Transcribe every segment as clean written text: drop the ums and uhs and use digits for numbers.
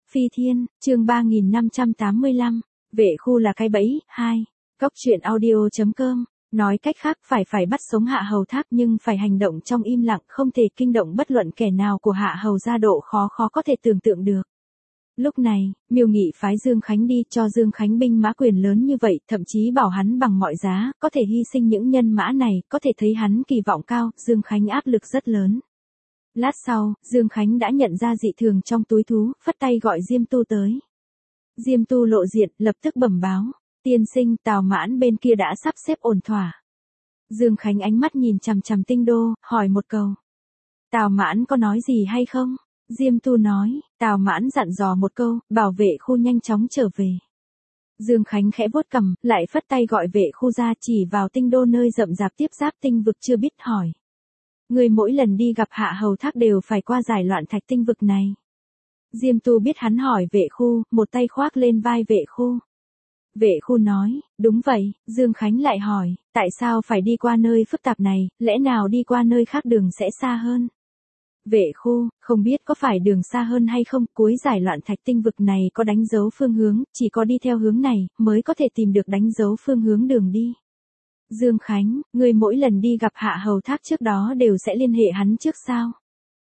Phi Thiên, chương 3585, vệ khu là cái bẫy, 2. Cốc truyện audio.com, nói cách khác phải bắt sống Hạ Hầu Thác nhưng phải hành động trong im lặng, không thể kinh động bất luận kẻ nào của Hạ Hầu gia, độ khó có thể tưởng tượng được. Lúc này, Miêu Nghị phái Dương Khánh đi, cho Dương Khánh binh mã quyền lớn như vậy, thậm chí bảo hắn bằng mọi giá, có thể hy sinh những nhân mã này, có thể thấy hắn kỳ vọng cao, Dương Khánh áp lực rất lớn. Lát sau, Dương Khánh đã nhận ra dị thường trong túi thú, phất tay gọi Diêm Tu tới. Diêm Tu lộ diện, lập tức bẩm báo, tiên sinh, Tào Mãn bên kia đã sắp xếp ổn thỏa. Dương Khánh ánh mắt nhìn chằm chằm Tinh Đô, hỏi một câu. Tào Mãn có nói gì hay không? Diêm Tu nói, Tào Mãn dặn dò một câu, bảo vệ khu nhanh chóng trở về. Dương Khánh khẽ vuốt cằm, lại phất tay gọi vệ khu ra, chỉ vào Tinh Đô nơi rậm rạp tiếp giáp tinh vực chưa biết, hỏi. Người mỗi lần đi gặp Hạ Hầu Thác đều phải qua giải loạn thạch tinh vực này. Diêm Tu biết hắn hỏi vệ khu, một tay khoác lên vai vệ khu. Vệ khu nói, đúng vậy. Dương Khánh lại hỏi, tại sao phải đi qua nơi phức tạp này, lẽ nào đi qua nơi khác đường sẽ xa hơn? Vệ khu, không biết có phải đường xa hơn hay không, cuối giải loạn thạch tinh vực này có đánh dấu phương hướng, chỉ có đi theo hướng này, mới có thể tìm được đánh dấu phương hướng đường đi. Dương Khánh, người mỗi lần đi gặp Hạ Hầu Thác trước đó đều sẽ liên hệ hắn trước sao?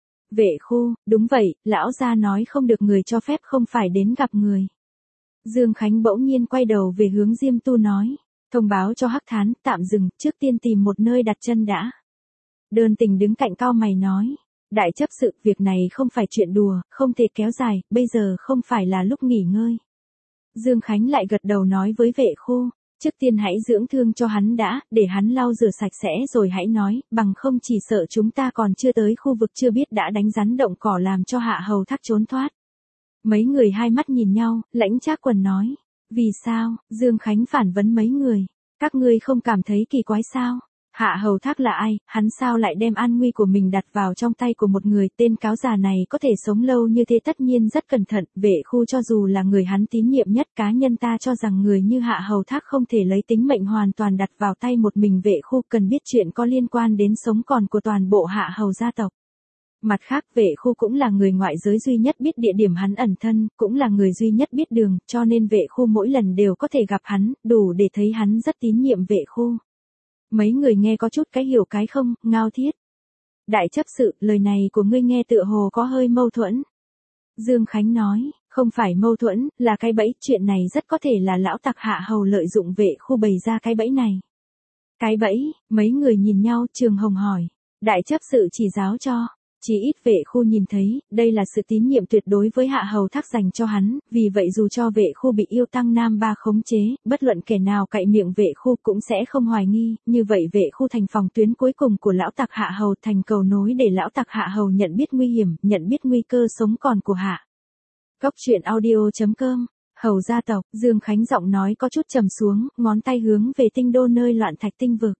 Vệ khu, đúng vậy, lão gia nói không được người cho phép không phải đến gặp người. Dương Khánh bỗng nhiên quay đầu về hướng Diêm Tu nói, thông báo cho Hắc Thán, tạm dừng, trước tiên tìm một nơi đặt chân đã. Đơn Tình đứng cạnh cau mày nói, đại chấp sự, việc này không phải chuyện đùa, không thể kéo dài, bây giờ không phải là lúc nghỉ ngơi. Dương Khánh lại gật đầu nói với vệ khu, trước tiên hãy dưỡng thương cho hắn đã, để hắn lau rửa sạch sẽ rồi hãy nói, bằng không chỉ sợ chúng ta còn chưa tới khu vực chưa biết đã đánh rắn động cỏ làm cho Hạ Hầu Thác trốn thoát. Mấy người hai mắt nhìn nhau, Lãnh Trác Quần nói, vì sao? Dương Khánh phản vấn mấy người, các ngươi không cảm thấy kỳ quái sao? Hạ Hầu Thác là ai, hắn sao lại đem an nguy của mình đặt vào trong tay của một người, tên cáo già này có thể sống lâu như thế tất nhiên rất cẩn thận, vệ khu cho dù là người hắn tín nhiệm nhất, cá nhân ta cho rằng người như Hạ Hầu Thác không thể lấy tính mệnh hoàn toàn đặt vào tay một mình, vệ khu cần biết chuyện có liên quan đến sống còn của toàn bộ Hạ Hầu gia tộc. Mặt khác, vệ khu cũng là người ngoại giới duy nhất biết địa điểm hắn ẩn thân, cũng là người duy nhất biết đường, cho nên vệ khu mỗi lần đều có thể gặp hắn, đủ để thấy hắn rất tín nhiệm vệ khu. Mấy người nghe có chút cái hiểu cái không, Ngao Thiết. Đại chấp sự, lời này của ngươi nghe tựa hồ có hơi mâu thuẫn. Dương Khánh nói, không phải mâu thuẫn, là cái bẫy, chuyện này rất có thể là lão tặc Hạ Hầu lợi dụng vệ khu bày ra cái bẫy này. Cái bẫy, mấy người nhìn nhau, Trường Hồng hỏi. Đại chấp sự chỉ giáo cho. Chỉ ít vệ khu nhìn thấy, đây là sự tín nhiệm tuyệt đối với Hạ Hầu Thác dành cho hắn, vì vậy dù cho vệ khu bị yêu tăng Nam Ba khống chế, bất luận kẻ nào cậy miệng vệ khu cũng sẽ không hoài nghi, như vậy vệ khu thành phòng tuyến cuối cùng của lão tặc Hạ Hầu, thành cầu nối để lão tặc Hạ Hầu nhận biết nguy hiểm, nhận biết nguy cơ sống còn của Hạ. Cốc truyện audio.com, Hầu gia tộc, Dương Khánh giọng nói có chút trầm xuống, ngón tay hướng về Tinh Đô nơi loạn thạch tinh vực.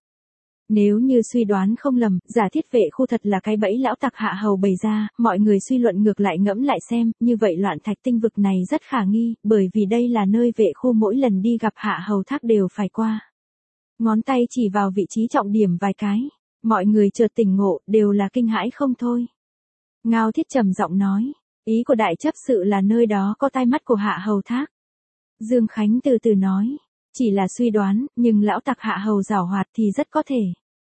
Nếu như suy đoán không lầm, giả thiết vệ khu thật là cái bẫy lão tặc Hạ Hầu bày ra, mọi người suy luận ngược lại ngẫm lại xem, như vậy loạn thạch tinh vực này rất khả nghi, bởi vì đây là nơi vệ khu mỗi lần đi gặp Hạ Hầu Thác đều phải qua. Ngón tay chỉ vào vị trí trọng điểm vài cái, mọi người chợt tỉnh ngộ, đều là kinh hãi không thôi. Ngao Thiết trầm giọng nói, ý của đại chấp sự là nơi đó có tai mắt của Hạ Hầu Thác. Dương Khánh từ từ nói, chỉ là suy đoán, nhưng lão tặc Hạ Hầu giảo hoạt thì rất có thể.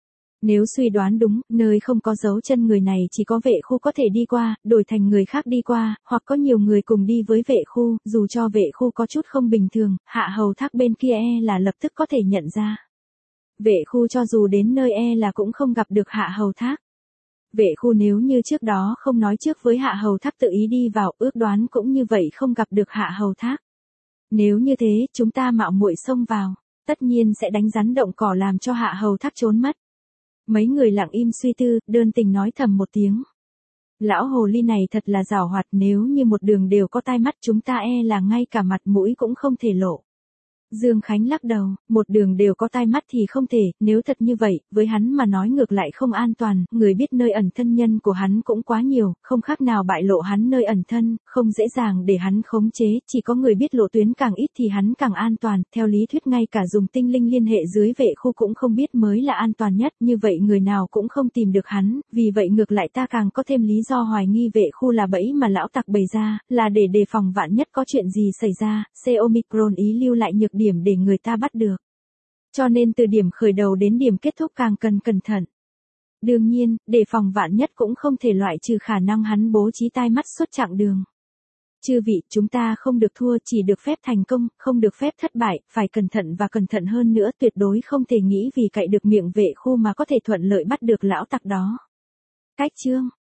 Nếu suy đoán đúng, nơi không có dấu chân người này chỉ có vệ khu có thể đi qua, đổi thành người khác đi qua, hoặc có nhiều người cùng đi với vệ khu, dù cho vệ khu có chút không bình thường, Hạ Hầu Thác bên kia là lập tức có thể nhận ra. Vệ khu cho dù đến nơi là cũng không gặp được Hạ Hầu Thác. Vệ khu nếu như trước đó không nói trước với Hạ Hầu Thác tự ý đi vào, ước đoán cũng như vậy không gặp được Hạ Hầu Thác. Nếu như thế, chúng ta mạo muội xông vào, tất nhiên sẽ đánh rắn động cỏ làm cho Hạ Hầu Thác trốn mất. Mấy người lặng im suy tư, Đơn Tình nói thầm một tiếng. Lão hồ ly này thật là giảo hoạt, nếu như một đường đều có tai mắt chúng ta là ngay cả mặt mũi cũng không thể lộ. Dương Khánh lắc đầu, một đường đều có tai mắt thì không thể, nếu thật như vậy, với hắn mà nói ngược lại không an toàn, người biết nơi ẩn thân nhân của hắn cũng quá nhiều, không khác nào bại lộ hắn nơi ẩn thân, không dễ dàng để hắn khống chế, chỉ có người biết lộ tuyến càng ít thì hắn càng an toàn, theo lý thuyết ngay cả dùng tinh linh liên hệ dưới vệ khu cũng không biết mới là an toàn nhất, như vậy người nào cũng không tìm được hắn, vì vậy ngược lại ta càng có thêm lý do hoài nghi vệ khu là bẫy mà lão tặc bày ra, là để đề phòng vạn nhất có chuyện gì xảy ra, Omicron ý lưu lại nhược điểm để người ta bắt được. Cho nên từ điểm khởi đầu đến điểm kết thúc càng cần cẩn thận. Đương nhiên, để phòng vạn nhất cũng không thể loại trừ khả năng hắn bố trí tai mắt suốt chặng đường. Chư vị, chúng ta không được thua, chỉ được phép thành công, không được phép thất bại, phải cẩn thận và cẩn thận hơn nữa, tuyệt đối không thể nghĩ vì cậy được miệng vệ khu mà có thể thuận lợi bắt được lão tặc đó. Cách chương